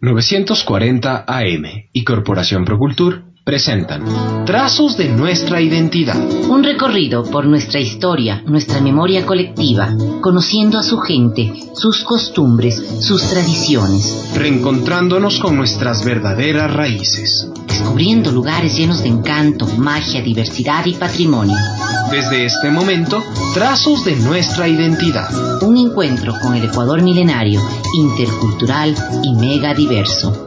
940 AM y Corporación Procultur presentan Trazos de nuestra identidad. Un recorrido por nuestra historia, nuestra memoria colectiva, conociendo a su gente, sus costumbres, sus tradiciones. Reencontrándonos con nuestras verdaderas raíces. Descubriendo lugares llenos de encanto, magia, diversidad y patrimonio. Desde este momento, Trazos de nuestra identidad. Un encuentro con el Ecuador milenario, intercultural y mega diverso.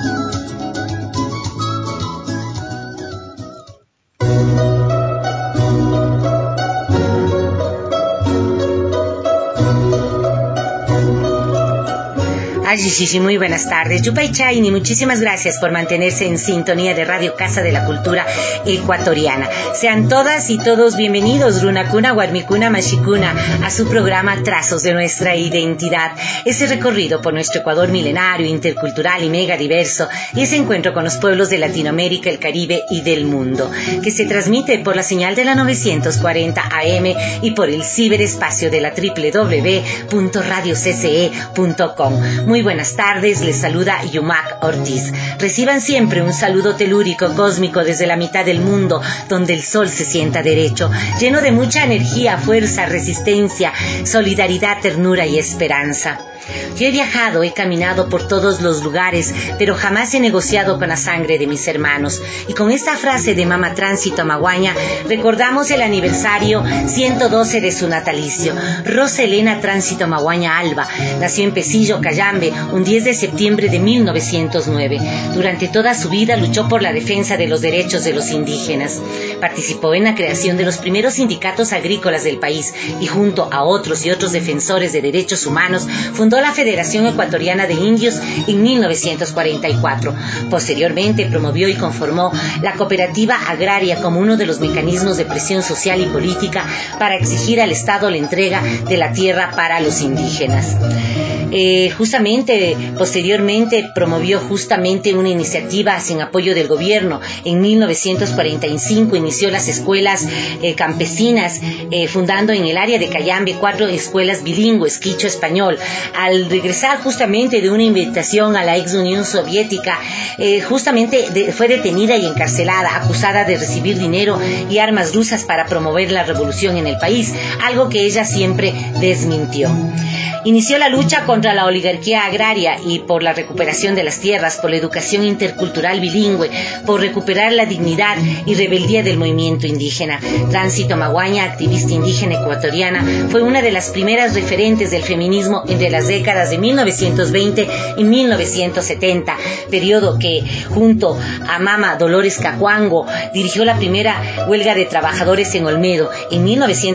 Sí, muy buenas tardes. Yupay Chaini, muchísimas gracias por mantenerse en sintonía de Radio Casa de la Cultura Ecuatoriana. Sean todas y todos bienvenidos, Runakuna, Warmikuna, Mashikuna, a su programa Trazos de nuestra identidad. Ese recorrido por nuestro Ecuador milenario, intercultural y mega diverso, y ese encuentro con los pueblos de Latinoamérica, el Caribe y del mundo, que se transmite por la señal de la 940 AM y por el ciberespacio de la www.radiocce.com. Muy buenas tardes, les saluda Yumak Ortiz. Reciban siempre un saludo telúrico cósmico desde la mitad del mundo, donde el sol se sienta derecho, lleno de mucha energía, fuerza, resistencia, solidaridad, ternura y esperanza. Yo he viajado, he caminado por todos los lugares, pero jamás he negociado con la sangre de mis hermanos. Y con esta frase de Mama Tránsito Maguaña, recordamos el aniversario 112 de su natalicio. Rosa Elena Tránsito Maguaña Alba nació en Pesillo, Cayambe, un 10 de septiembre de 1909. Durante toda su vida luchó por la defensa de los derechos de los indígenas. Participó en la creación de los primeros sindicatos agrícolas del país y junto a otros y otros defensores de derechos humanos, fundó la Federación Ecuatoriana de Indios en 1944. Posteriormente promovió y conformó la cooperativa agraria como uno de los mecanismos de presión social y política para exigir al Estado la entrega de la tierra para los indígenas. Posteriormente promovió una iniciativa sin apoyo del gobierno. En 1945 inició las escuelas campesinas, fundando en el área de Cayambe 4 escuelas bilingües, quichua-español. Al regresar justamente de una invitación a la ex Unión Soviética, fue detenida y encarcelada, acusada de recibir dinero y armas rusas para promover la revolución en el país, algo que ella siempre desmintió. Inició la lucha contra la oligarquía agraria y por la recuperación de las tierras, por la educación intercultural bilingüe, por recuperar la dignidad y rebeldía del movimiento indígena. Tránsito Maguaña, activista indígena ecuatoriana, fue una de las primeras referentes del feminismo entre las décadas de 1920 y 1970, periodo que, junto a Mama Dolores Cacuango, dirigió la primera huelga de trabajadores en Olmedo. En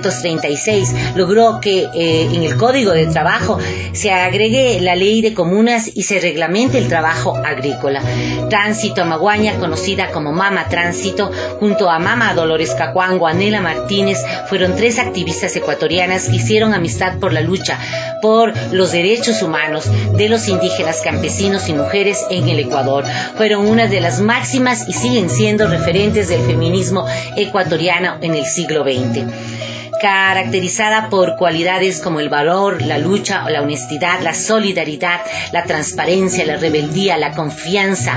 1936 logró que en el Código de Trabajo se agregue la ley de comunas y se reglamente el trabajo agrícola. Tránsito Maguaña, conocida como Mama Tránsito, junto a Mama Dolores Cacuango, Anela Martínez, fueron 3 activistas ecuatorianas que hicieron amistad por la lucha por los derechos humanos de los indígenas, campesinos y mujeres en el Ecuador. Fueron una de las máximas y siguen siendo referentes del feminismo ecuatoriano en el siglo XX. Caracterizada por cualidades como el valor, la lucha, la honestidad, la solidaridad, la transparencia, la rebeldía, la confianza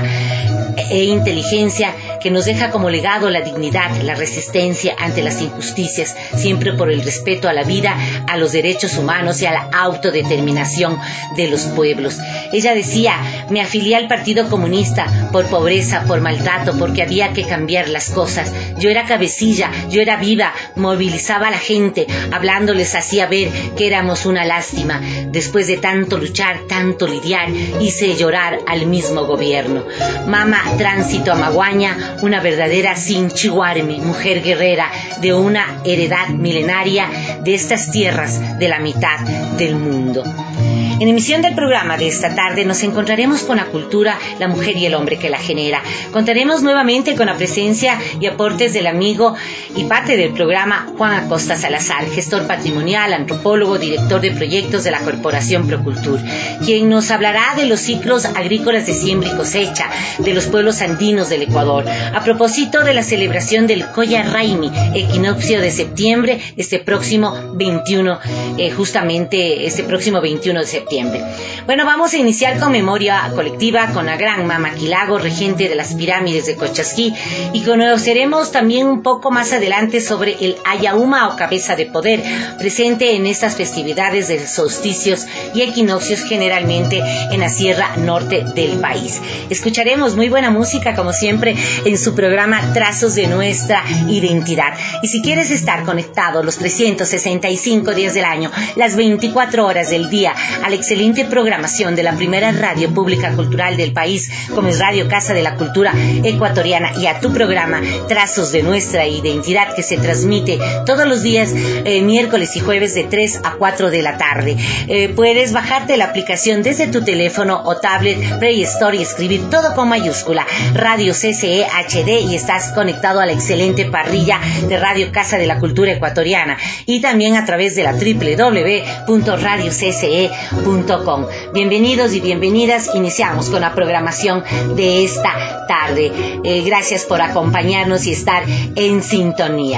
e inteligencia, que nos deja como legado la dignidad, la resistencia ante las injusticias, siempre por el respeto a la vida, a los derechos humanos y a la autodeterminación de los pueblos. Ella decía: me afilié al Partido Comunista por pobreza, por maltrato, porque había que cambiar las cosas. Yo era cabecilla, yo era viva, movilizaba a la gente, hablándoles hacía ver que éramos una lástima. Después de tanto luchar, tanto lidiar, hice llorar al mismo gobierno. Mama Tránsito Maguaña, una verdadera Sinchihuarmi, mujer guerrera de una heredad milenaria de estas tierras de la mitad del mundo. En emisión del programa de esta tarde nos encontraremos con la cultura, la mujer y el hombre que la genera. Contaremos nuevamente con la presencia y aportes del amigo y parte del programa Juan Acosta Salazar, gestor patrimonial, antropólogo, director de proyectos de la Corporación Procultur, quien nos hablará de los ciclos agrícolas de siembra y cosecha de los pueblos andinos del Ecuador, a propósito de la celebración del Coya Raimi, equinoccio de septiembre, este próximo 21 de septiembre. septiembre. Bueno, vamos a iniciar con memoria colectiva con la gran Mama Quilago, regente de las pirámides de Cochasquí, y conoceremos también un poco más adelante sobre el Ayauma o cabeza de poder, presente en estas festividades de solsticios y equinoccios, generalmente en la sierra norte del país. Escucharemos muy buena música, como siempre, en su programa Trazos de Nuestra Identidad. Y si quieres estar conectado los 365 días del año, las 24 horas del día, a la excelente programación de la primera radio pública cultural del país, como es Radio Casa de la Cultura Ecuatoriana, y a tu programa Trazos de Nuestra Identidad, que se transmite todos los días, miércoles y jueves, de 3 a 4 de la tarde. Puedes bajarte la aplicación desde tu teléfono o tablet, Play Store, y escribir todo con mayúscula Radio CCE HD, y estás conectado a la excelente parrilla de Radio Casa de la Cultura Ecuatoriana, y también a través de la www.radiocce.com. Bienvenidos y bienvenidas. Iniciamos con la programación de esta tarde. Gracias por acompañarnos y estar en sintonía.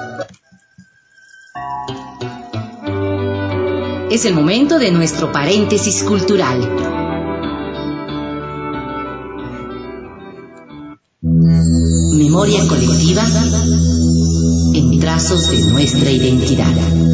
Es el momento de nuestro paréntesis cultural. Memoria colectiva en trazos de nuestra identidad.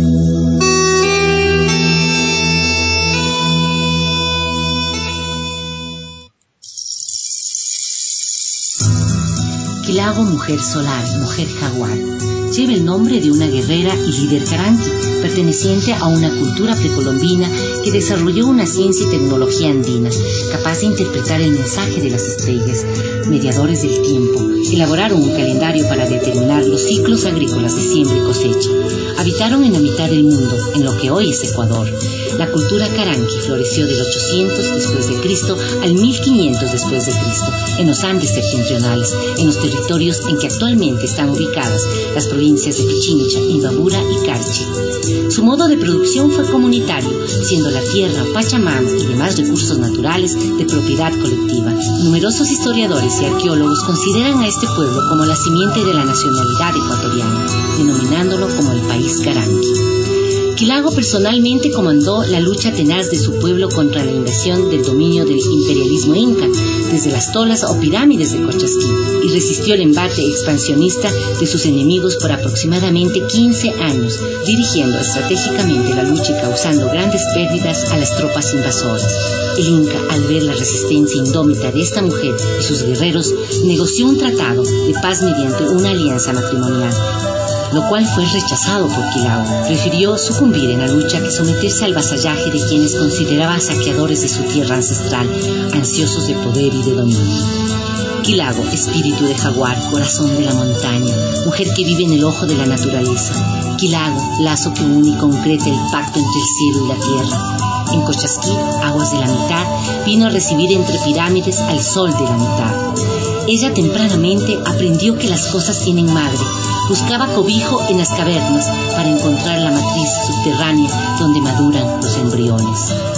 Quilago, mujer solar, mujer jaguar, lleva el nombre de una guerrera y líder caranqui, perteneciente a una cultura precolombina que desarrolló una ciencia y tecnología andina, capaz de interpretar el mensaje de las estrellas, mediadores del tiempo. Elaboraron un calendario para determinar los ciclos agrícolas de siembra y cosecha. Habitaron en la mitad del mundo, en lo que hoy es Ecuador. La cultura caranqui floreció del 800 después de Cristo al 1500 después de Cristo, en los Andes septentrionales, en los territorios en que actualmente están ubicadas las provincias de Pichincha, Imbabura y Carchi. Su modo de producción fue comunitario, siendo la tierra, Pachamama y demás recursos naturales de propiedad colectiva. Numerosos historiadores y arqueólogos consideran a este pueblo como la simiente de la nacionalidad ecuatoriana, denominándolo como el país caranqui. Quilago personalmente comandó la lucha tenaz de su pueblo contra la invasión del dominio del imperialismo inca, desde las tolas o pirámides de Cochasquí, y resistió el embate expansionista de sus enemigos por aproximadamente 15 años, dirigiendo estratégicamente la lucha y causando grandes pérdidas a las tropas invasoras. El Inca, al ver la resistencia indómita de esta mujer y sus guerreros, negoció un tratado de paz mediante una alianza matrimonial, lo cual fue rechazado por Quilago. Prefirió sucumbir en la lucha que someterse al vasallaje de quienes consideraba saqueadores de su tierra ancestral, ansiosos de poder y de dominio. Quilago, espíritu de jaguar, corazón de la montaña, mujer que vive en el ojo de la naturaleza. Quilago, lazo que une y concreta el pacto entre el cielo y la tierra. En Cochasquí, aguas de la mitad, vino a recibir entre pirámides al sol de la mitad. Ella tempranamente aprendió que las cosas tienen madre. Buscaba cobijo en las cavernas para encontrar la matriz subterránea donde maduran los embriones.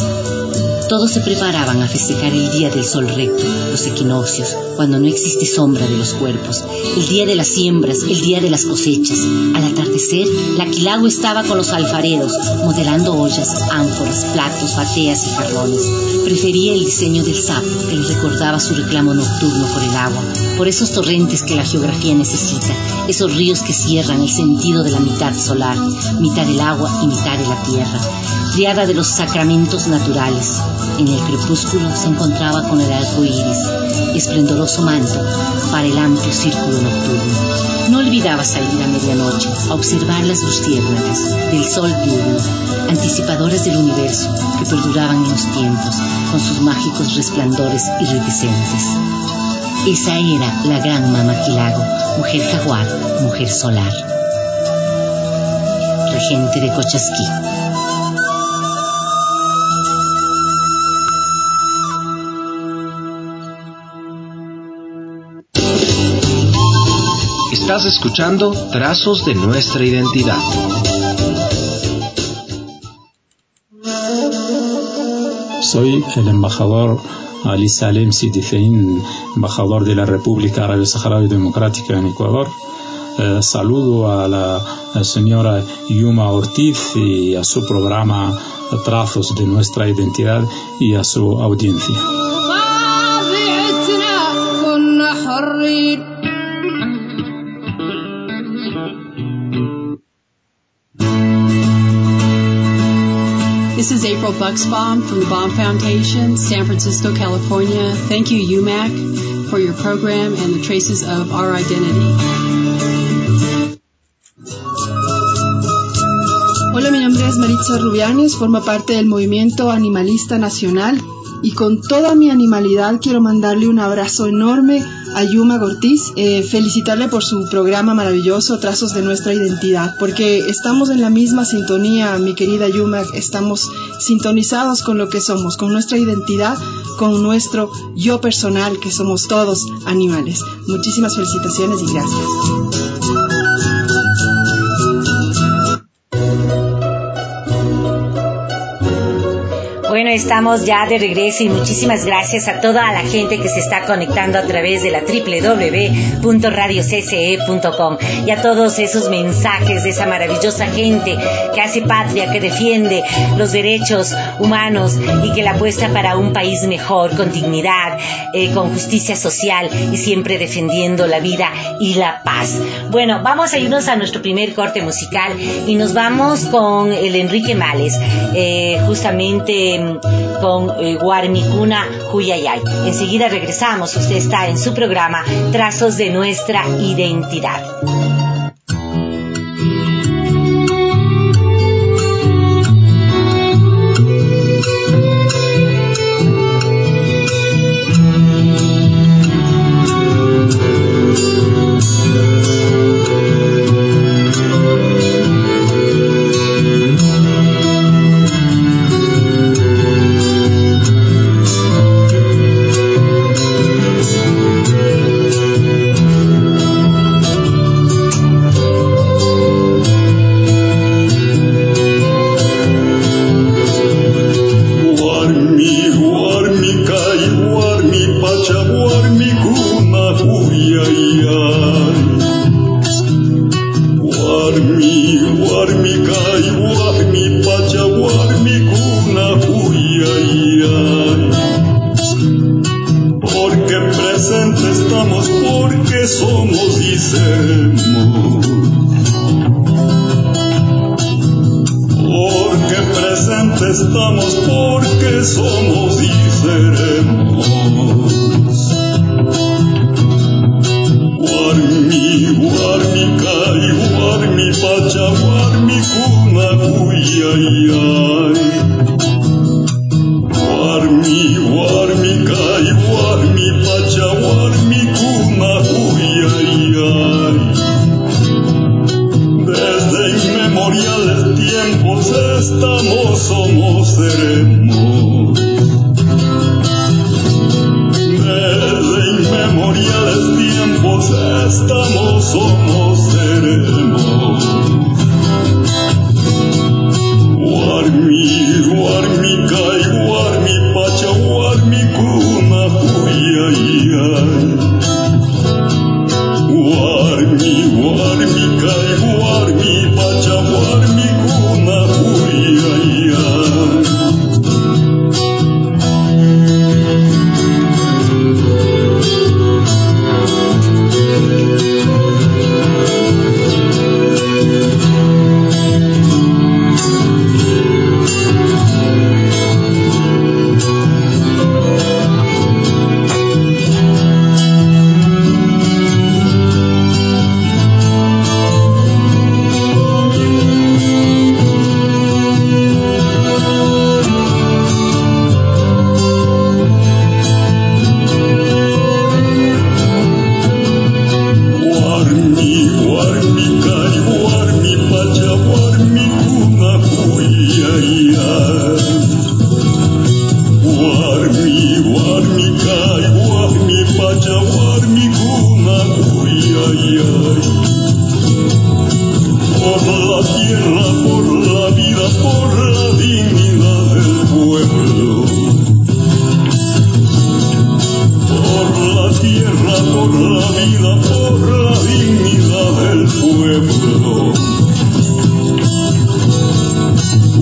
Todos se preparaban a festejar el día del sol recto, los equinoccios, cuando no existe sombra de los cuerpos, el día de las siembras, el día de las cosechas. Al atardecer, la Quilago estaba con los alfareros, modelando ollas, ánforas, platos, bateas y jarrones. Prefería el diseño del sapo, que le recordaba su reclamo nocturno por el agua, por esos torrentes que la geografía necesita, esos ríos que cierran el sentido de la mitad solar, mitad del agua y mitad de la tierra, triada de los sacramentos naturales. En el crepúsculo se encontraba con el arco iris, esplendoroso manto para el amplio círculo nocturno. No olvidaba salir a medianoche a observar las luciérnagas del sol diurno, anticipadoras del universo que perduraban en los tiempos con sus mágicos resplandores iridescentes. Esa era la gran Mama Quilago, mujer jaguar, mujer solar. Regente de Cochasquí. Estás escuchando Trazos de Nuestra Identidad. Soy el embajador Ali Salem Sidifein, embajador de la República Árabe Saharaui Democrática en Ecuador. Saludo a la señora Yuma Ortiz y a su programa trazos de nuestra identidad y a su audiencia. This is April Bucksbaum from the Baum Foundation, San Francisco, California. Thank you, UMAC, for your program and the Traces of Our Identity. Hola, mi nombre es Maritza Rubianes, formo parte del Movimiento Animalista Nacional y con toda mi animalidad quiero mandarle un abrazo enorme a Yuma Ortiz, felicitarle por su programa maravilloso Trazos de Nuestra Identidad, porque estamos en la misma sintonía, mi querida Yuma, estamos sintonizados con lo que somos, con nuestra identidad, con nuestro yo personal, que somos todos animales. Muchísimas felicitaciones y gracias. Bueno, estamos ya de regreso y muchísimas gracias a toda la gente que se está conectando a través de la www.radiocce.com y a todos esos mensajes de esa maravillosa gente que hace patria, que defiende los derechos humanos y que la apuesta para un país mejor, con dignidad, con justicia social y siempre defendiendo la vida y la paz. Bueno, vamos a irnos a nuestro primer corte musical y nos vamos con el Enrique Males, justamente con Guarmicuna Huyayay. Enseguida regresamos. Usted está en su programa Trazos de Nuestra Identidad.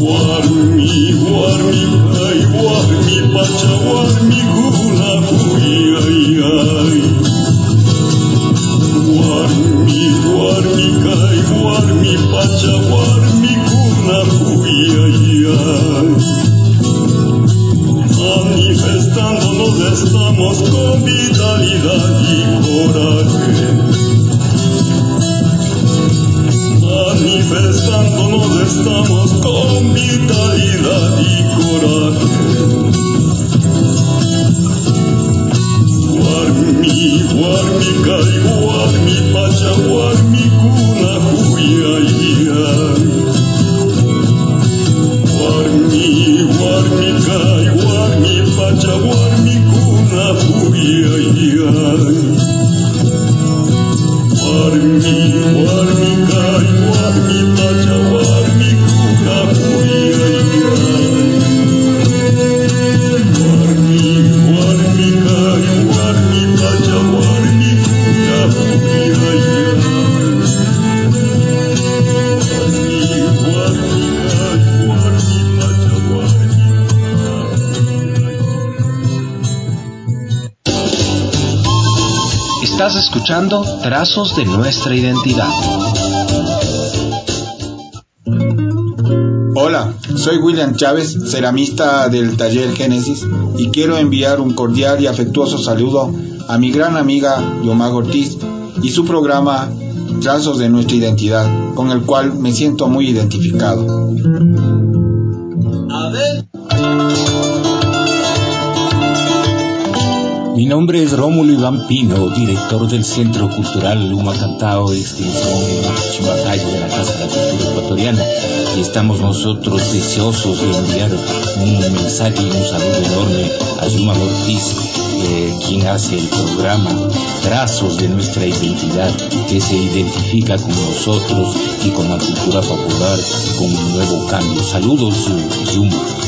Manifestándonos estamos con vitalidad y coraje. Manifestándonos estamos con vitalidad y coraje. Guarmi, guarmi, cari, guarmi, pacha, guarmi, cuna, huyayay. Guarmi, guarmi, cari, guarmi, pacha, guarmi, cuna, huyayay. Guarmi, guarmi, cari, guarmi, pacha, guarmi, cuna, huyayay. Guarmi, guarmi, cari, guarmi, pacha, guarmi, cuna, huyayay. Guarmi, guarmi, cari, guarmi, pacha, guarmi, cuna, huyayay. Estás escuchando Trazos de Nuestra Identidad. Hola, soy William Chávez, ceramista del Taller Génesis, y quiero enviar un cordial y afectuoso saludo a mi gran amiga Yomag Ortiz y su programa Trazos de Nuestra Identidad, con el cual me siento muy identificado. Mi nombre es Rómulo Iván Pino, director del Centro Cultural Humacantao, extensión en Chimbacayo de la Casa de la Cultura Ecuatoriana, y estamos nosotros deseosos de enviar un mensaje y un saludo enorme a Yomag Ortiz, quien hace el programa Trazos de Nuestra Identidad, que se identifica con nosotros y con la cultura popular con un nuevo cambio. Saludos, Yomag.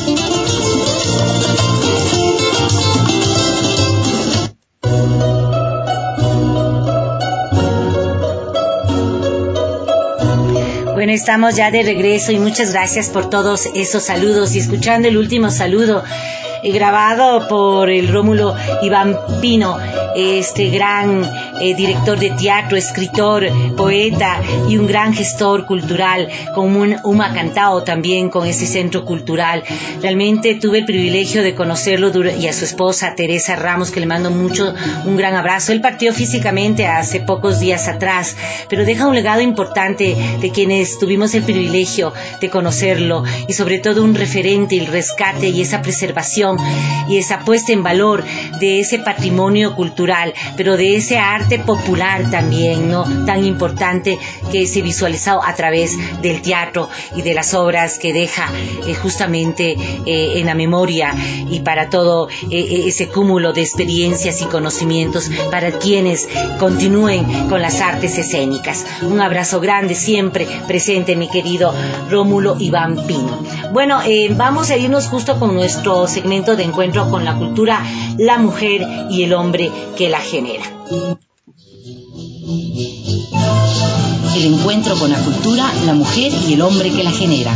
Bueno, estamos ya de regreso y muchas gracias por todos esos saludos. Y escuchando el último saludo grabado por el Rómulo Iván Pino, este gran director de teatro, escritor, poeta y un gran gestor cultural, con un Humacantao también, con ese centro cultural. Realmente tuve el privilegio de conocerlo y a su esposa Teresa Ramos, que le mando un gran abrazo. Él partió físicamente hace pocos días atrás, pero deja un legado importante de quienes tuvimos el privilegio de conocerlo, y sobre todo un referente, el rescate y esa preservación y esa puesta en valor de ese patrimonio cultural, pero de ese arte popular también, ¿no?, tan importante, que se visualizó a través del teatro y de las obras que deja justamente en la memoria, y para todo ese cúmulo de experiencias y conocimientos para quienes continúen con las artes escénicas. Un abrazo grande siempre presente, mi querido Rómulo Iván Pino. Bueno, vamos a irnos justo con nuestro segmento de encuentro con la cultura, la mujer y el hombre que la genera. El encuentro con la cultura, la mujer y el hombre que la genera.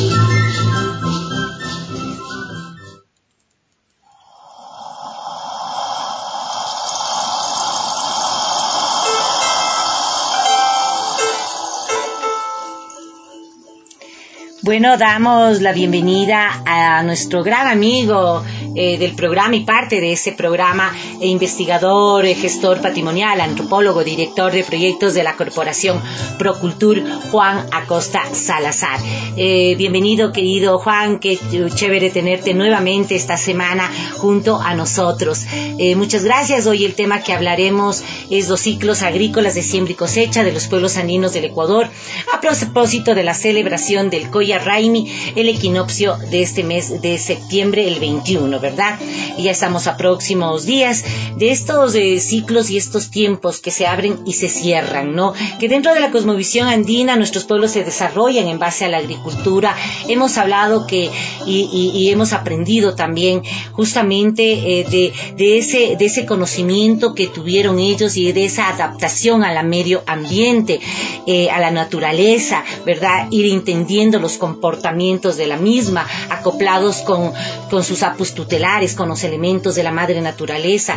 Bueno, damos la bienvenida a nuestro gran amigo del programa y parte de ese programa, investigador, gestor patrimonial, antropólogo, director de proyectos de la Corporación Procultur, Juan Acosta Salazar. Bienvenido, querido Juan, qué chévere tenerte nuevamente esta semana junto a nosotros. Muchas gracias. Hoy el tema que hablaremos es los ciclos agrícolas de siembra y cosecha de los pueblos andinos del Ecuador, a propósito de la celebración del Coya Raimi, el equinoccio de este mes de septiembre, el 21. ¿verdad? Y ya estamos a próximos días de estos ciclos y estos tiempos que se abren y se cierran, ¿no? Que dentro de la cosmovisión andina nuestros pueblos se desarrollan en base a la agricultura. Hemos hablado y hemos aprendido también justamente de ese conocimiento que tuvieron ellos y de esa adaptación al medio ambiente, a la naturaleza, ¿verdad? Ir entendiendo los comportamientos de la misma, acoplados con sus apus tutelares, con los elementos de la madre naturaleza,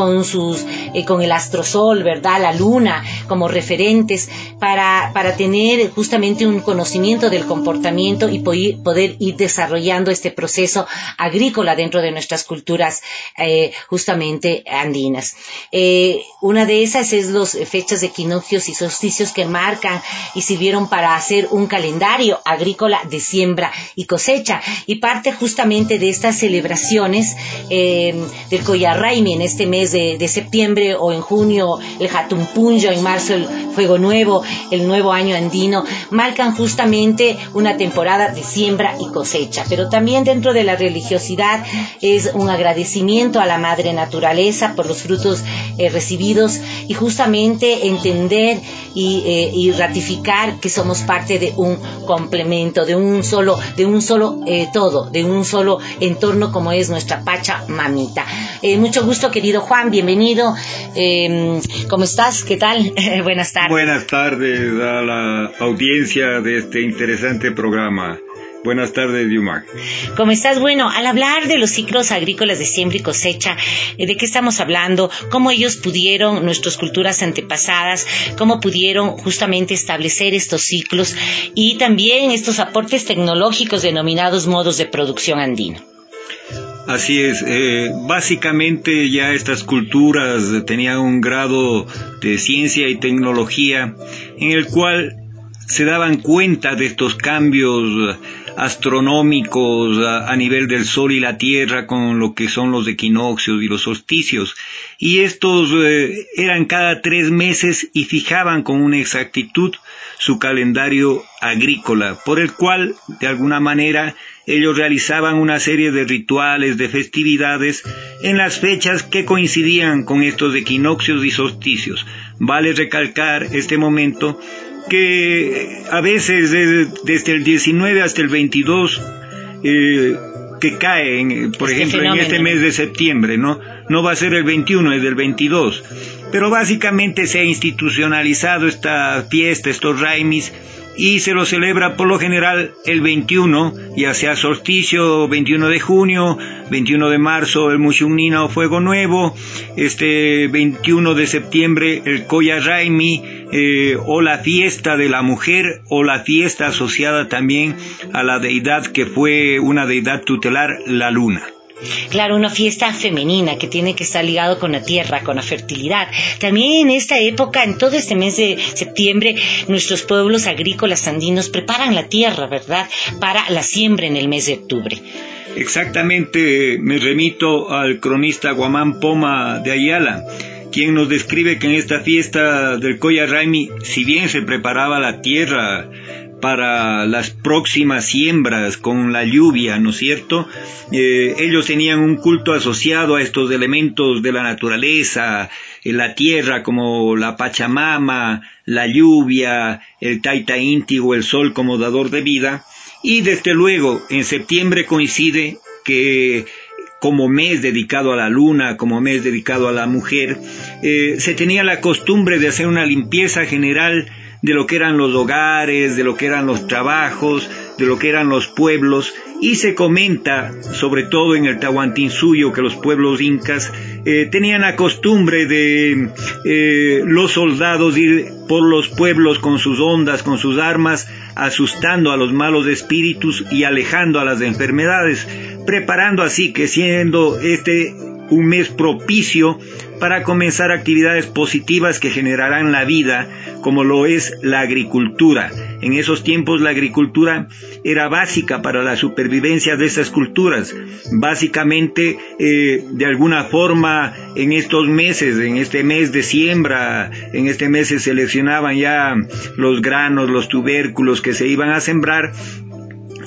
con el astrosol, ¿verdad? La luna, como referentes, para tener justamente un conocimiento del comportamiento y poder ir desarrollando este proceso agrícola dentro de nuestras culturas justamente andinas. Una de esas es las fechas de equinoccios y solsticios que marcan y sirvieron para hacer un calendario agrícola de siembra y cosecha, y parte justamente de estas celebraciones del Collarraimi en este mes de septiembre, o en junio el Jatumpunyo, en marzo el Fuego Nuevo, el Nuevo Año Andino, marcan justamente una temporada de siembra y cosecha. Pero también dentro de la religiosidad es un agradecimiento a la madre naturaleza por los frutos recibidos, y justamente entender y ratificar que somos parte de un complemento, de un solo todo, de un solo entorno como es nuestra Pachamamita. Mucho gusto, querido Juan, bienvenido. ¿Cómo estás? ¿Qué tal? Buenas tardes. Buenas tardes a la audiencia de este interesante programa. Buenas tardes, Yumac. ¿Cómo estás? Bueno, al hablar de los ciclos agrícolas de siembra y cosecha, ¿de qué estamos hablando? ¿Cómo ellos pudieron, nuestras culturas antepasadas, cómo pudieron justamente establecer estos ciclos y también estos aportes tecnológicos denominados modos de producción andino? Así es, básicamente ya estas culturas tenían un grado de ciencia y tecnología en el cual se daban cuenta de estos cambios astronómicos a nivel del Sol y la Tierra con lo que son los equinoccios y los solsticios, y estos eran cada 3 meses y fijaban con una exactitud su calendario agrícola, por el cual de alguna manera ellos realizaban una serie de rituales, de festividades en las fechas que coincidían con estos equinoccios y solsticios. Vale recalcar este momento que a veces desde el 19 hasta el 22 que caen, por ejemplo, en este mes de septiembre, no va a ser el 21, es del 22, pero básicamente se ha institucionalizado esta fiesta, estos raimis, y se lo celebra por lo general el 21, ya sea solsticio, 21 de junio, 21 de marzo el Mushunina o Fuego Nuevo, 21 de septiembre el Collarraimi, o la fiesta de la mujer, o la fiesta asociada también a la deidad que fue una deidad tutelar, la luna. Claro, una fiesta femenina que tiene que estar ligado con la tierra, con la fertilidad. También en esta época, en todo este mes de septiembre, nuestros pueblos agrícolas andinos preparan la tierra, ¿verdad?, para la siembra en el mes de octubre. Exactamente, me remito al cronista Guamán Poma de Ayala, quien nos describe que en esta fiesta del Collarraimi, si bien se preparaba la tierra para las próximas siembras con la lluvia, ¿no es cierto? Ellos tenían un culto asociado a estos elementos de la naturaleza, la tierra como la Pachamama, la lluvia, el Taita Inti o el sol como dador de vida, y desde luego en septiembre coincide que como mes dedicado a la luna, como mes dedicado a la mujer, se tenía la costumbre de hacer una limpieza general de lo que eran los hogares, de lo que eran los trabajos, de lo que eran los pueblos, y se comenta, sobre todo en el Tahuantinsuyo, que los pueblos incas tenían la costumbre de los soldados ir por los pueblos con sus ondas, con sus armas, asustando a los malos espíritus y alejando a las enfermedades, preparando así que siendo un mes propicio para comenzar actividades positivas que generarán la vida, como lo es la agricultura. En esos tiempos la agricultura era básica para la supervivencia de esas culturas. Básicamente, de alguna forma, en estos meses, en este mes de siembra, en este mes se seleccionaban ya los granos, los tubérculos que se iban a sembrar,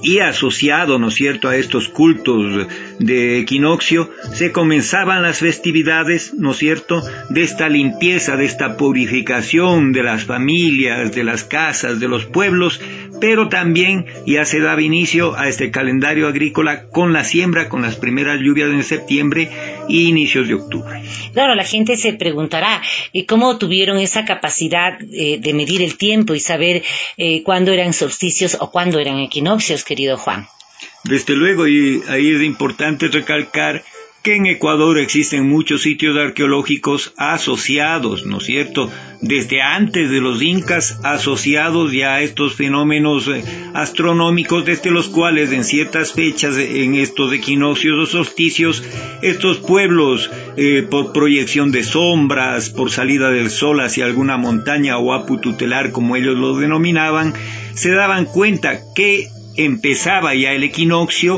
y asociado, ¿no es cierto?, a estos cultos de equinoccio, se comenzaban las festividades, ¿no es cierto?, de esta limpieza, de esta purificación de las familias, de las casas, de los pueblos, pero también ya se daba inicio a este calendario agrícola con la siembra, con las primeras lluvias en septiembre y inicios de octubre. Claro, la gente se preguntará cómo tuvieron esa capacidad de medir el tiempo y saber cuándo eran solsticios o cuándo eran equinoccios, querido Juan. Desde luego, y ahí es importante recalcar que en Ecuador existen muchos sitios arqueológicos asociados, ¿no es cierto?, desde antes de los incas, asociados ya a estos fenómenos astronómicos, desde los cuales en ciertas fechas, en estos equinoccios o solsticios, estos pueblos, por proyección de sombras, por salida del sol hacia alguna montaña o apu tutelar, como ellos lo denominaban, se daban cuenta que empezaba ya el equinoccio,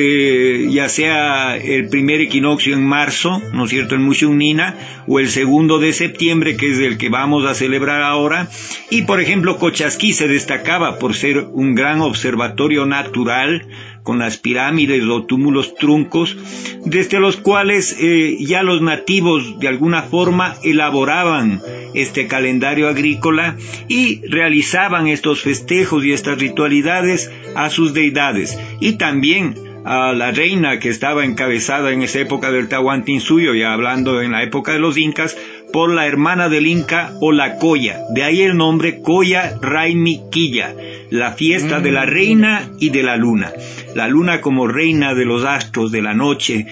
ya sea el primer equinoccio en marzo, ¿no es cierto?, en Mushunina, o el segundo de septiembre, que es el que vamos a celebrar ahora. Y por ejemplo, Cochasquí se destacaba por ser un gran observatorio natural, con las pirámides o túmulos truncos, desde los cuales ya los nativos de alguna forma elaboraban este calendario agrícola y realizaban estos festejos y estas ritualidades a sus deidades, y también a la reina que estaba encabezada en esa época del Tahuantinsuyo, ya hablando en la época de los incas, por la hermana del inca o la Coya, de ahí el nombre Coya Raimi Quilla, la fiesta de la reina y de la luna como reina de los astros de la noche,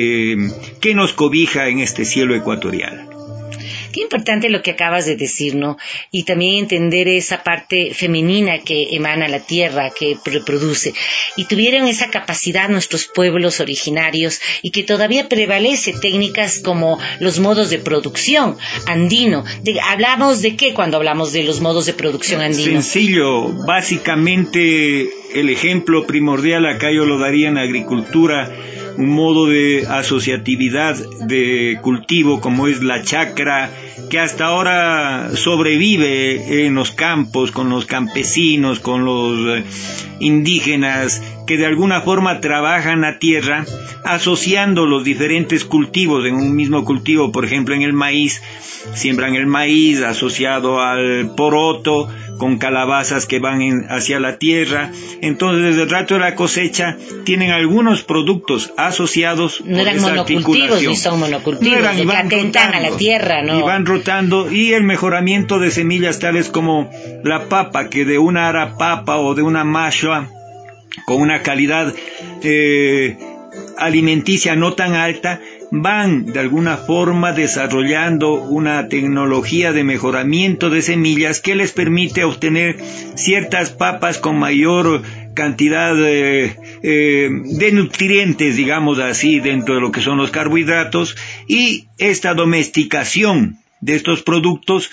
que nos cobija en este cielo ecuatorial. Qué importante lo que acabas de decir, ¿no? Y también entender esa parte femenina que emana la tierra, que reproduce. Y tuvieron esa capacidad nuestros pueblos originarios y que todavía prevalece técnicas como los modos de producción andino. ¿Hablamos de qué cuando hablamos de los modos de producción andino? Sencillo, básicamente el ejemplo primordial acá yo lo daría en la agricultura, un modo de asociatividad de cultivo como es la chacra, que hasta ahora sobrevive en los campos, con los campesinos, con los indígenas, que de alguna forma trabajan la tierra, asociando los diferentes cultivos en un mismo cultivo. Por ejemplo, en el maíz, siembran el maíz asociado al poroto, con calabazas que van hacia la tierra. Entonces, desde el rato de la cosecha, tienen algunos productos asociados. No eran monocultivos, ni son monocultivos, no que atentan a la tierra, ¿no? Y van rotando, y el mejoramiento de semillas tales como la papa, que de una ara papa o de una mashua, con una calidad alimenticia no tan alta, van de alguna forma desarrollando una tecnología de mejoramiento de semillas que les permite obtener ciertas papas con mayor cantidad de nutrientes, digamos así, dentro de lo que son los carbohidratos, y esta domesticación de estos productos.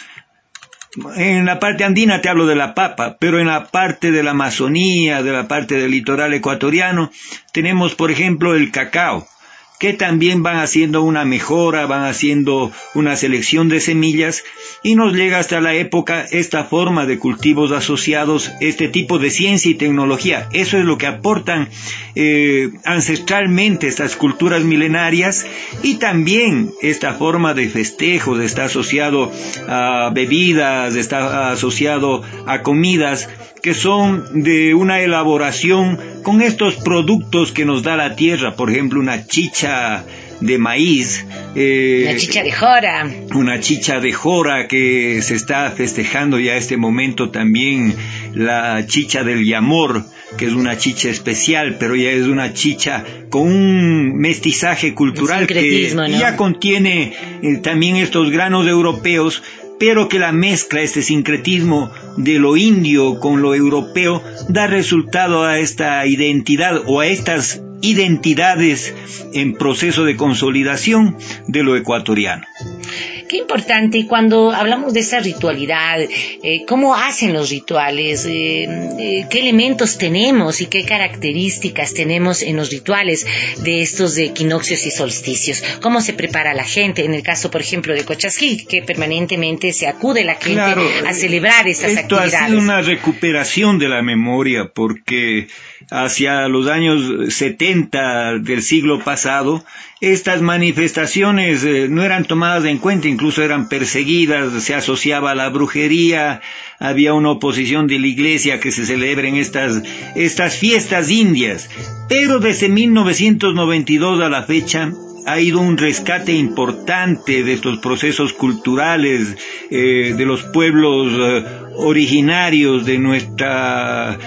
En la parte andina te hablo de la papa, pero en la parte de la Amazonía, de la parte del litoral ecuatoriano, tenemos por ejemplo el cacao, que también van haciendo una mejora, van haciendo una selección de semillas, y nos llega hasta la época esta forma de cultivos asociados, este tipo de ciencia y tecnología. Eso es lo que aportan ancestralmente estas culturas milenarias, y también esta forma de festejos está asociado a bebidas, está asociado a comidas que son de una elaboración con estos productos que nos da la tierra. Por ejemplo, una chicha de maíz, una chicha de jora. Una chicha de jora, que se está festejando ya este momento también la chicha del yamor, que es una chicha especial, pero ya es una chicha con un mestizaje cultural que ¿no? ya contiene también estos granos europeos, pero que la mezcla, este sincretismo de lo indio con lo europeo, da resultado a esta identidad o a estas identidades en proceso de consolidación de lo ecuatoriano. Qué importante. Y cuando hablamos de esa ritualidad, ¿cómo hacen los rituales? ¿Qué elementos tenemos y qué características tenemos en los rituales de estos equinoccios y solsticios? ¿Cómo se prepara la gente? En el caso, por ejemplo, de Cochasquí, que permanentemente se acude la gente a celebrar estas actividades. Esto ha sido una recuperación de la memoria, porque hacia los años 70 del siglo pasado, estas manifestaciones no eran tomadas en cuenta, incluso eran perseguidas, se asociaba a la brujería, había una oposición de la iglesia que se celebren estas fiestas indias. Pero desde 1992 a la fecha ha ido un rescate importante de estos procesos culturales de los pueblos originarios de nuestra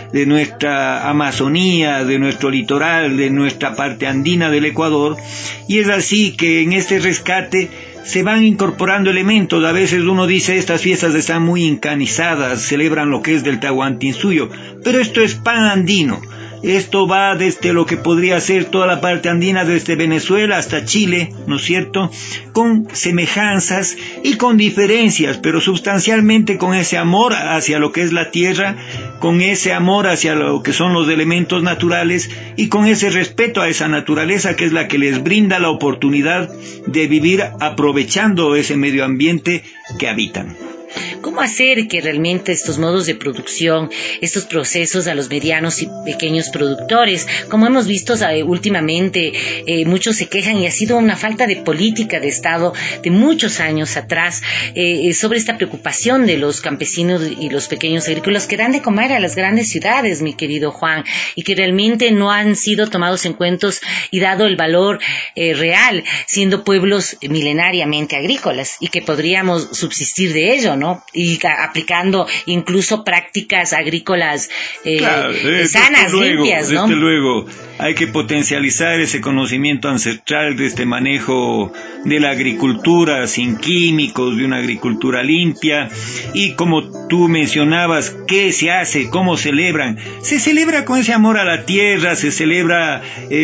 Amazonía, de nuestro litoral, de nuestra parte andina del Ecuador, y es así que en este rescate se van incorporando elementos. A veces uno dice, estas fiestas están muy incanizadas, celebran lo que es del Tahuantinsuyo, pero esto es pan andino. Esto va desde lo que podría ser toda la parte andina, desde Venezuela hasta Chile, ¿no es cierto?, con semejanzas y con diferencias, pero sustancialmente con ese amor hacia lo que es la tierra, con ese amor hacia lo que son los elementos naturales y con ese respeto a esa naturaleza que es la que les brinda la oportunidad de vivir aprovechando ese medio ambiente que habitan. ¿Cómo hacer que realmente estos modos de producción, estos procesos a los medianos y pequeños productores, como hemos visto últimamente, muchos se quejan y ha sido una falta de política de Estado de muchos años atrás sobre esta preocupación de los campesinos y los pequeños agrícolas que dan de comer a las grandes ciudades, mi querido Juan, y que realmente no han sido tomados en cuenta y dado el valor real, siendo pueblos milenariamente agrícolas y que podríamos subsistir de ello, ¿no? Y aplicando incluso prácticas agrícolas sanas, limpias, ¿no? Desde luego, hay que potencializar ese conocimiento ancestral de este manejo de la agricultura sin químicos, de una agricultura limpia. Y como tú mencionabas, ¿qué se hace? ¿Cómo celebran? Se celebra con ese amor a la tierra, se celebra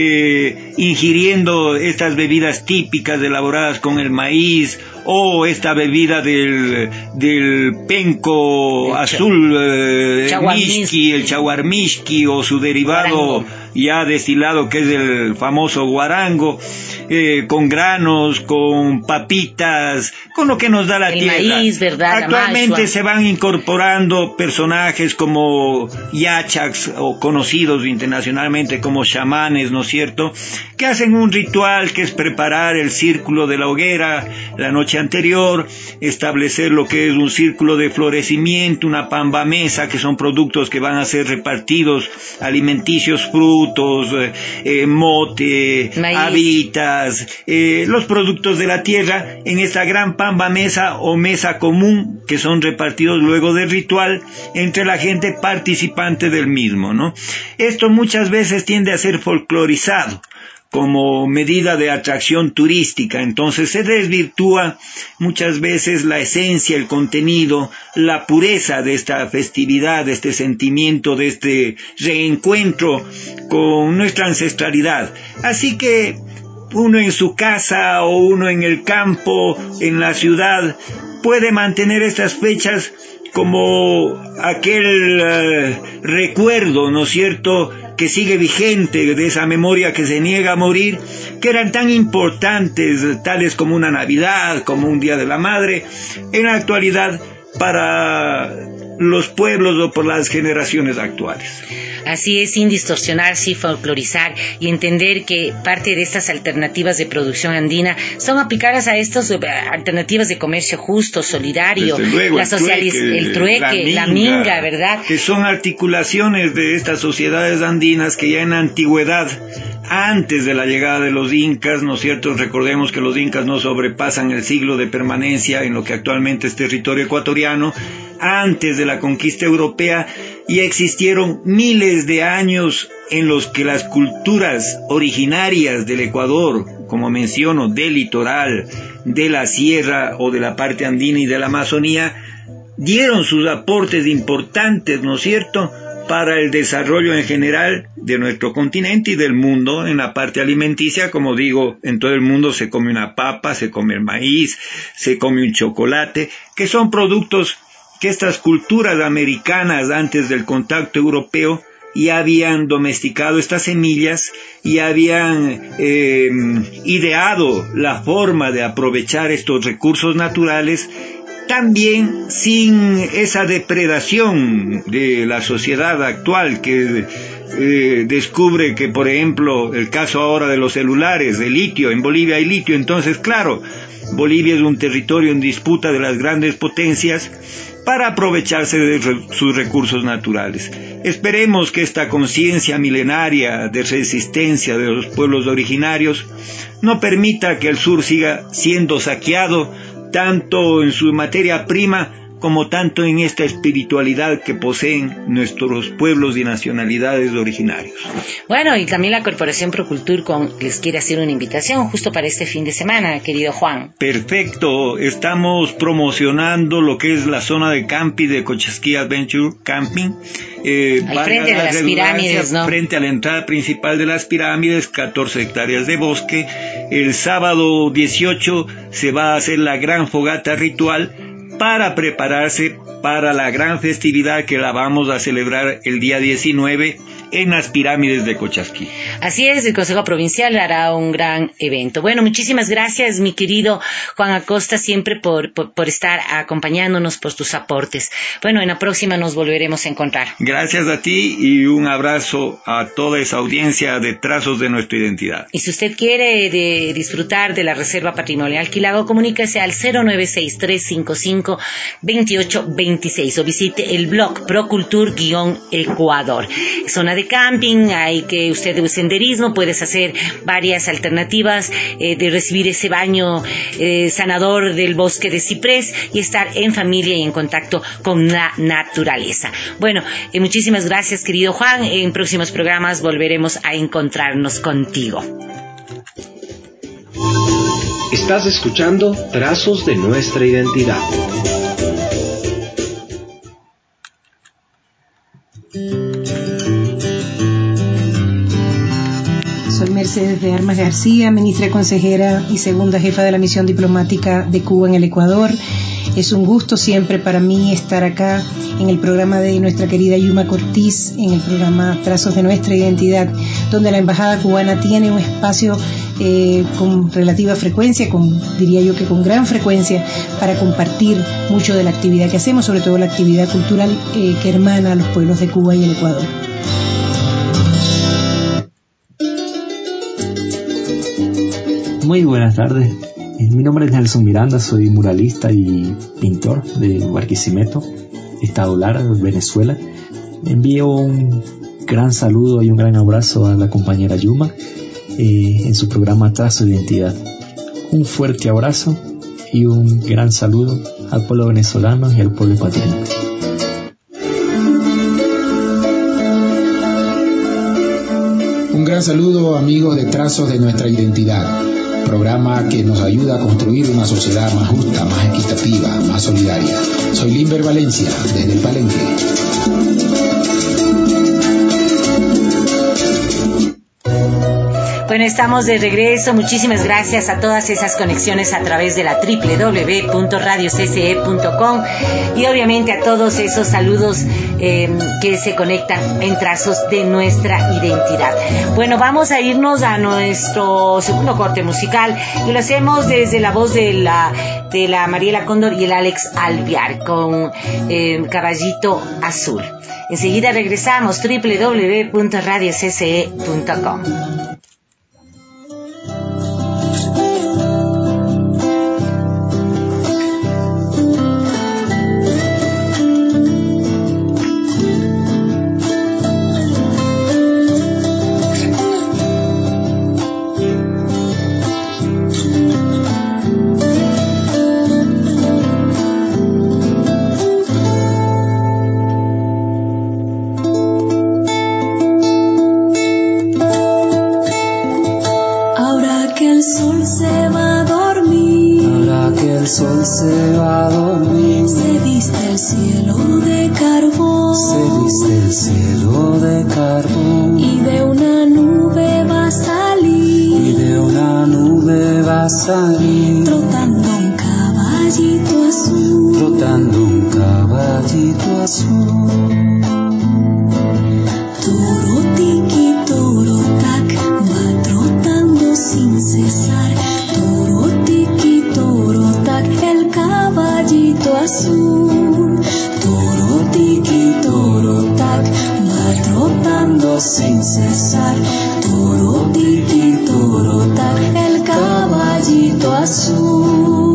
ingiriendo estas bebidas típicas elaboradas con el maíz, o esta bebida del penco azul, el chaguarmishki, o su derivado guarango, ya destilado, que es el famoso guarango, con granos, con papitas, con lo que nos da la tierra. Maíz, ¿verdad? Actualmente se van incorporando personajes como yachaks, o conocidos internacionalmente como chamanes, ¿no es cierto?, que hacen un ritual que es preparar el círculo de la hoguera la noche anterior, establecer lo que es un círculo de florecimiento, una pambamesa, que son productos que van a ser repartidos, alimenticios, frutos, mote, maíz, habitas, los productos de la tierra, en esta gran pambamesa o mesa común, que son repartidos luego del ritual entre la gente participante del mismo, ¿no? Esto muchas veces tiende a ser folclorizado como medida de atracción turística, entonces se desvirtúa muchas veces la esencia, el contenido, la pureza de esta festividad, de este sentimiento, de este reencuentro con nuestra ancestralidad. Así que uno en su casa o uno en el campo, en la ciudad, puede mantener estas fechas como aquel recuerdo, ¿no es cierto?, que sigue vigente, de esa memoria que se niega a morir, que eran tan importantes, tales como una Navidad, como un Día de la Madre, en la actualidad para los pueblos o por las generaciones actuales. Así es, sin distorsionarse y folclorizar, y entender que parte de estas alternativas de producción andina son aplicadas a estas alternativas de comercio justo, solidario, luego, el trueque, la minga, ¿verdad? Que son articulaciones de estas sociedades andinas que ya en la antigüedad, antes de la llegada de los incas, ¿no es cierto? Recordemos que los incas no sobrepasan el siglo de permanencia en lo que actualmente es territorio ecuatoriano. Antes de la conquista europea ya existieron miles de años en los que las culturas originarias del Ecuador, como menciono, del litoral, de la sierra o de la parte andina y de la Amazonía, dieron sus aportes importantes, ¿no es cierto?, para el desarrollo en general de nuestro continente y del mundo. En la parte alimenticia, como digo, en todo el mundo se come una papa, se come el maíz, se come un chocolate, que son productos que estas culturas americanas antes del contacto europeo ya habían domesticado estas semillas y habían ideado la forma de aprovechar estos recursos naturales, también sin esa depredación de la sociedad actual que descubre que, por ejemplo, el caso ahora de los celulares, de litio, en Bolivia hay litio. Entonces, claro, Bolivia es un territorio en disputa de las grandes potencias para aprovecharse de sus recursos naturales. Esperemos que esta conciencia milenaria de resistencia de los pueblos originarios no permita que el sur siga siendo saqueado tanto en su materia prima como tanto en esta espiritualidad que poseen nuestros pueblos y nacionalidades originarios. Bueno, y también la Corporación Procultur les quiere hacer una invitación justo para este fin de semana, querido Juan. Perfecto, estamos promocionando lo que es la zona de camping de Cochasquí Adventure Camping. Al frente de las pirámides, ¿no? Frente a la entrada principal de las pirámides, 14 hectáreas de bosque. El sábado 18 se va a hacer la gran fogata ritual para prepararse para la gran festividad que la vamos a celebrar el día 19 en las pirámides de Cochasquí. Así es, el Consejo Provincial hará un gran evento. Bueno, muchísimas gracias, mi querido Juan Acosta, siempre por estar acompañándonos, por tus aportes. Bueno, en la próxima nos volveremos a encontrar. Gracias a ti y un abrazo a toda esa audiencia de Trazos de Nuestra Identidad. Y si usted quiere disfrutar de la Reserva Patrimonial Quilago, comuníquese al 096-355-2826 o visite el blog Procultur-Ecuador. Zona de camping, hay que usted de senderismo, puedes hacer varias alternativas de recibir ese baño sanador del bosque de ciprés y estar en familia y en contacto con la naturaleza. Bueno, muchísimas gracias, querido Juan. En próximos programas volveremos a encontrarnos contigo. Estás escuchando Trazos de Nuestra Identidad. Soy Mercedes de Armas García, ministra consejera y segunda jefa de la misión diplomática de Cuba en el Ecuador. Es un gusto siempre para mí estar acá en el programa de nuestra querida Yuma Cortiz, en el programa Trazos de Nuestra Identidad, donde la Embajada Cubana tiene un espacio con relativa frecuencia, diría yo que con gran frecuencia, para compartir mucho de la actividad que hacemos, sobre todo la actividad cultural que hermana a los pueblos de Cuba y el Ecuador. Muy buenas tardes. Mi nombre es Nelson Miranda, soy muralista y pintor de Barquisimeto, Estado Lara, Venezuela. Envío un gran saludo y un gran abrazo a la compañera Yuma en su programa Trazo de Identidad. Un fuerte abrazo y un gran saludo al pueblo venezolano y al pueblo ecuatoriano. Un gran saludo, amigos de Trazos de Nuestra Identidad, programa que nos ayuda a construir una sociedad más justa, más equitativa, más solidaria. Soy Limber Valencia, desde el Palenque. Bueno, estamos de regreso. Muchísimas gracias a todas esas conexiones a través de la www.radiocce.com y obviamente a todos esos saludos que se conectan en Trazos de Nuestra Identidad. Bueno, vamos a irnos a nuestro segundo corte musical y lo hacemos desde la voz de la Mariela Cóndor y el Alex Alvear con Caballito Azul. Enseguida regresamos, www.radiocce.com. sol se va a dormir. Se viste el cielo de carbón. Se viste el cielo de carbón. Y de una nube va a salir. Y de una nube va a salir. Trotando un caballito azul. Trotando un caballito azul. Toro tiki, toro tac, va trotando sin cesar. Toro tiki, toro tac, el caballito azul. Toro tiki, toro tac, va trotando sin cesar. Toro tiki, toro tac, el caballito azul.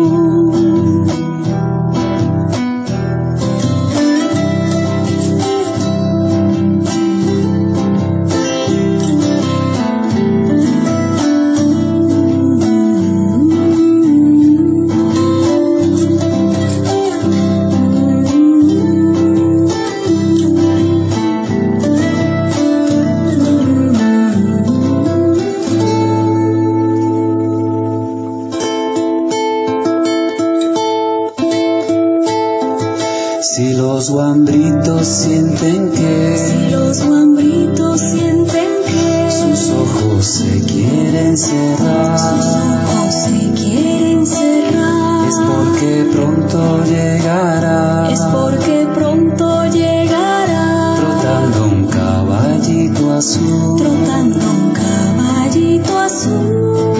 Si los guambritos sienten que, si los guambritos sienten que sus ojos se quieren cerrar, sus ojos se quieren cerrar, es porque pronto llegará, es porque pronto llegará, trotando un caballito azul, trotando un caballito azul.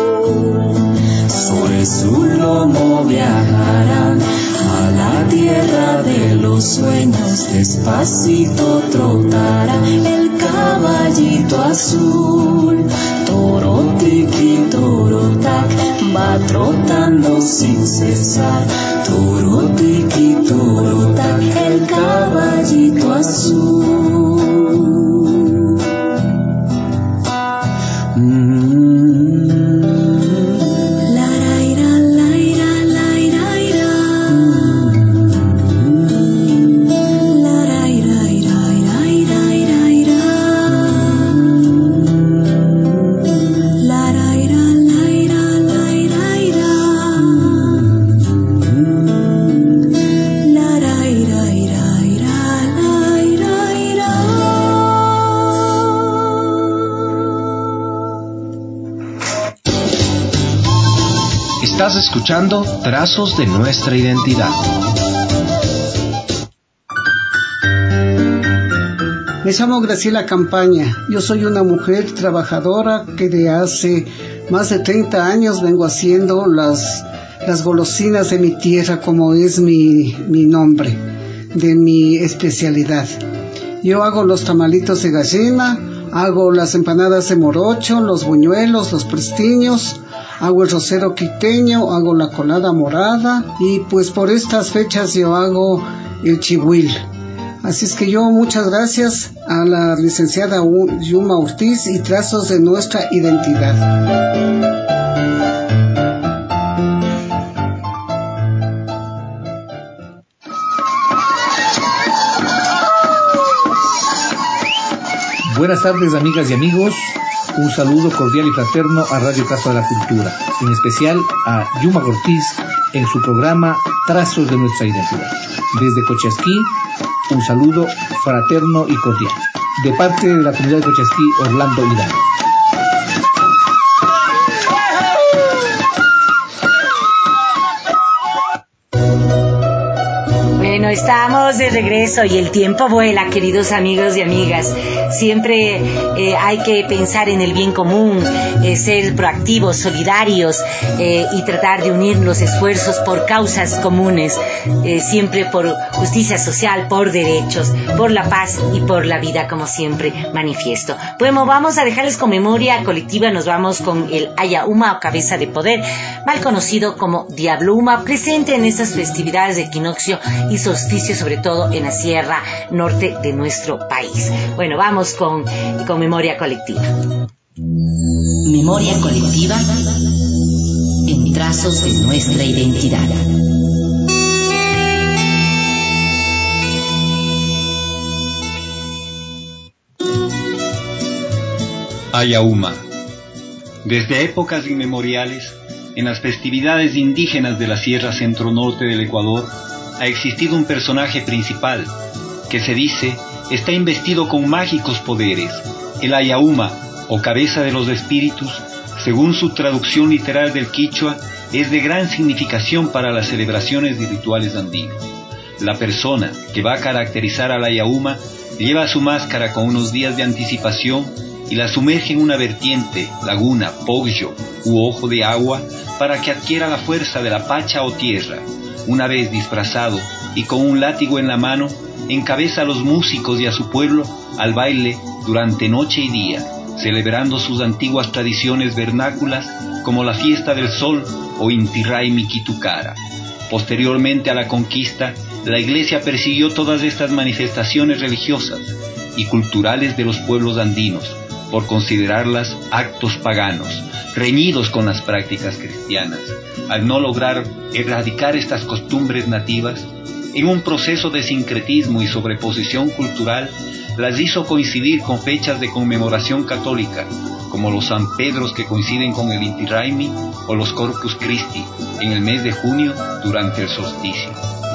Sobre su lomo viajarán a la tierra de los sueños, despacito trotará el caballito azul. Toro tiki, toro tac, va trotando sin cesar. Toro tiki, toro tac, el caballito azul. Estás escuchando Trazos de Nuestra Identidad. Me llamo Graciela Campaña. Yo soy una mujer trabajadora que de hace más de 30 años vengo haciendo las golosinas de mi tierra, como es mi nombre, de mi especialidad. Yo hago los tamalitos de gallina, hago las empanadas de morocho, los buñuelos, los prestiños, hago el rosero quiteño, hago la colada morada y pues por estas fechas yo hago el chihuil. Así es que yo muchas gracias a la licenciada Yuma Ortiz y Trazos de Nuestra Identidad. Buenas tardes, amigas y amigos. Un saludo cordial y fraterno a Radio Casa de la Cultura, en especial a Yuma Ortiz en su programa Trazos de Nuestra Identidad. Desde Cochasquí, un saludo fraterno y cordial, de parte de la comunidad de Cochasquí, Orlando Hidalgo. Bueno, estamos de regreso y el tiempo vuela, queridos amigos y amigas. Siempre hay que pensar en el bien común, ser proactivos, solidarios y tratar de unir los esfuerzos por causas comunes, siempre por justicia social, por derechos, por la paz y por la vida, como siempre manifiesto. Bueno, vamos a dejarles con memoria colectiva, nos vamos con el Ayauma o cabeza de poder, mal conocido como Diablo Uma, presente en estas festividades de equinoccio y solsticio, sobre todo en la sierra norte de nuestro país. Bueno, vamos con memoria colectiva. Memoria colectiva en Trazos de Nuestra Identidad. Ayauma. Desde épocas inmemoriales, en las festividades indígenas de la Sierra Centro-Norte del Ecuador ha existido un personaje principal que se dice está investido con mágicos poderes. El Ayauma, o cabeza de los espíritus, según su traducción literal del quichua, es de gran significación para las celebraciones y rituales andinos. La persona que va a caracterizar al Ayauma lleva su máscara con unos días de anticipación y la sumerge en una vertiente, laguna, poggio u ojo de agua para que adquiera la fuerza de la pacha o tierra. Una vez disfrazado y con un látigo en la mano, encabeza a los músicos y a su pueblo al baile durante noche y día, celebrando sus antiguas tradiciones vernáculas como la fiesta del sol o Inti Raymi Kitucara. Posteriormente a la conquista, la Iglesia persiguió todas estas manifestaciones religiosas y culturales de los pueblos andinos por considerarlas actos paganos, reñidos con las prácticas cristianas. Al no lograr erradicar estas costumbres nativas, en un proceso de sincretismo y sobreposición cultural, las hizo coincidir con fechas de conmemoración católica, como los San Pedros que coinciden con el Inti Raymi o los Corpus Christi en el mes de junio durante el solsticio.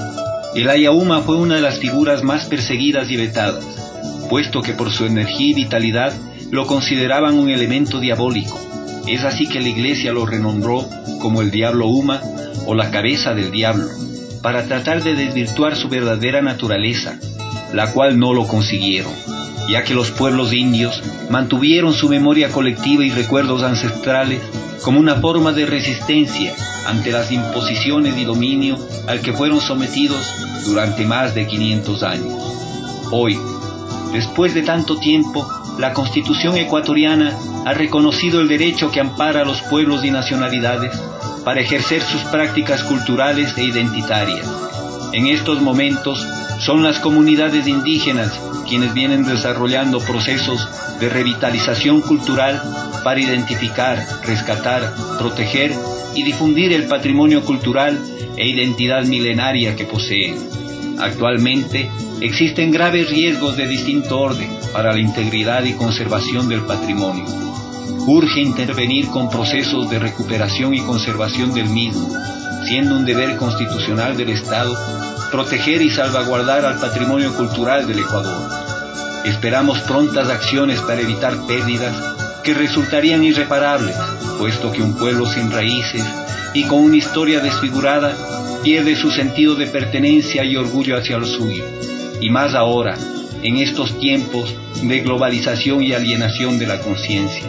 El Ayauma fue una de las figuras más perseguidas y vetadas, puesto que por su energía y vitalidad lo consideraban un elemento diabólico. Es así que la Iglesia lo renombró como el Diablo Uma o la cabeza del diablo, para tratar de desvirtuar su verdadera naturaleza, la cual no lo consiguieron, ya que los pueblos indios mantuvieron su memoria colectiva y recuerdos ancestrales como una forma de resistencia ante las imposiciones y dominio al que fueron sometidos durante más de 500 años. Hoy, después de tanto tiempo, la Constitución ecuatoriana ha reconocido el derecho que ampara a los pueblos y nacionalidades para ejercer sus prácticas culturales e identitarias. En estos momentos, son las comunidades indígenas quienes vienen desarrollando procesos de revitalización cultural para identificar, rescatar, proteger y difundir el patrimonio cultural e identidad milenaria que poseen. Actualmente, existen graves riesgos de distinto orden para la integridad y conservación del patrimonio. Urge intervenir con procesos de recuperación y conservación del mismo, siendo un deber constitucional del Estado proteger y salvaguardar al patrimonio cultural del Ecuador. Esperamos prontas acciones para evitar pérdidas que resultarían irreparables, puesto que un pueblo sin raíces y con una historia desfigurada pierde su sentido de pertenencia y orgullo hacia lo suyo, y más ahora, en estos tiempos de globalización y alienación de la conciencia.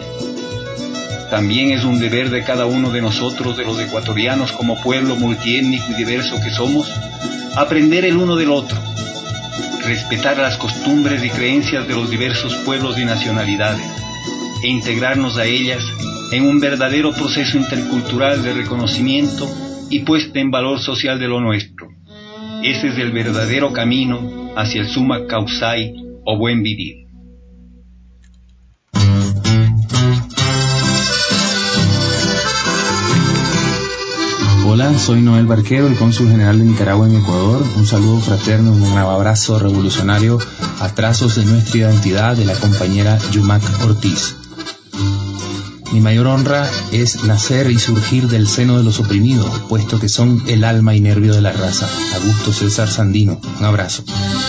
También es un deber de cada uno de nosotros, de los ecuatorianos como pueblo multiétnico y diverso que somos, aprender el uno del otro, respetar las costumbres y creencias de los diversos pueblos y nacionalidades, e integrarnos a ellas en un verdadero proceso intercultural de reconocimiento y puesta en valor social de lo nuestro. Ese es el verdadero camino hacia el Summa Causai o buen vivir. Hola, soy Noel Barquero, el cónsul general de Nicaragua en Ecuador. Un saludo fraterno, un gran abrazo revolucionario a trazos de nuestra identidad de la compañera Yumac Ortiz. Mi mayor honra es nacer y surgir del seno de los oprimidos, puesto que son el alma y nervio de la raza. Augusto César Sandino, un abrazo.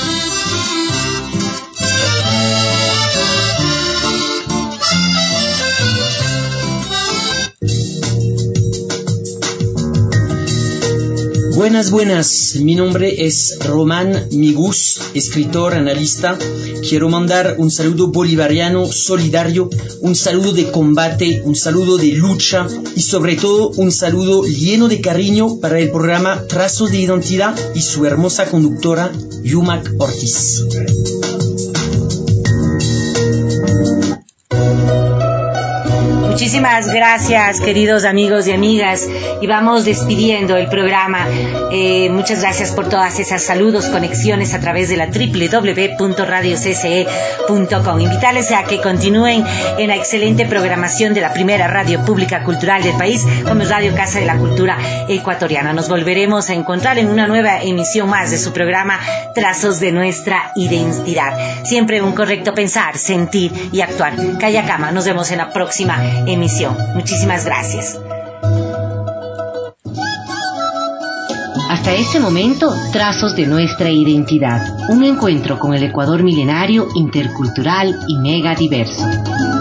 Buenas, mi nombre es Román Migus, escritor, analista. Quiero mandar un saludo bolivariano, solidario, un saludo de combate, un saludo de lucha y sobre todo un saludo lleno de cariño para el programa Trazos de Identidad y su hermosa conductora Yumac Ortiz. Muchísimas gracias, queridos amigos y amigas, y vamos despidiendo el programa. Muchas gracias por todas esas saludos, conexiones a través de la www.radiocce.com. Invitarles a que continúen en la excelente programación de la primera radio pública cultural del país, como es Radio Casa de la Cultura Ecuatoriana. Nos volveremos a encontrar en una nueva emisión más de su programa Trazos de Nuestra Identidad. Siempre un correcto pensar, sentir y actuar. Calla Cama, nos vemos en la próxima emisión. Muchísimas gracias. Hasta este momento, Trazos de nuestra identidad. Un encuentro con el Ecuador milenario, intercultural y mega diverso.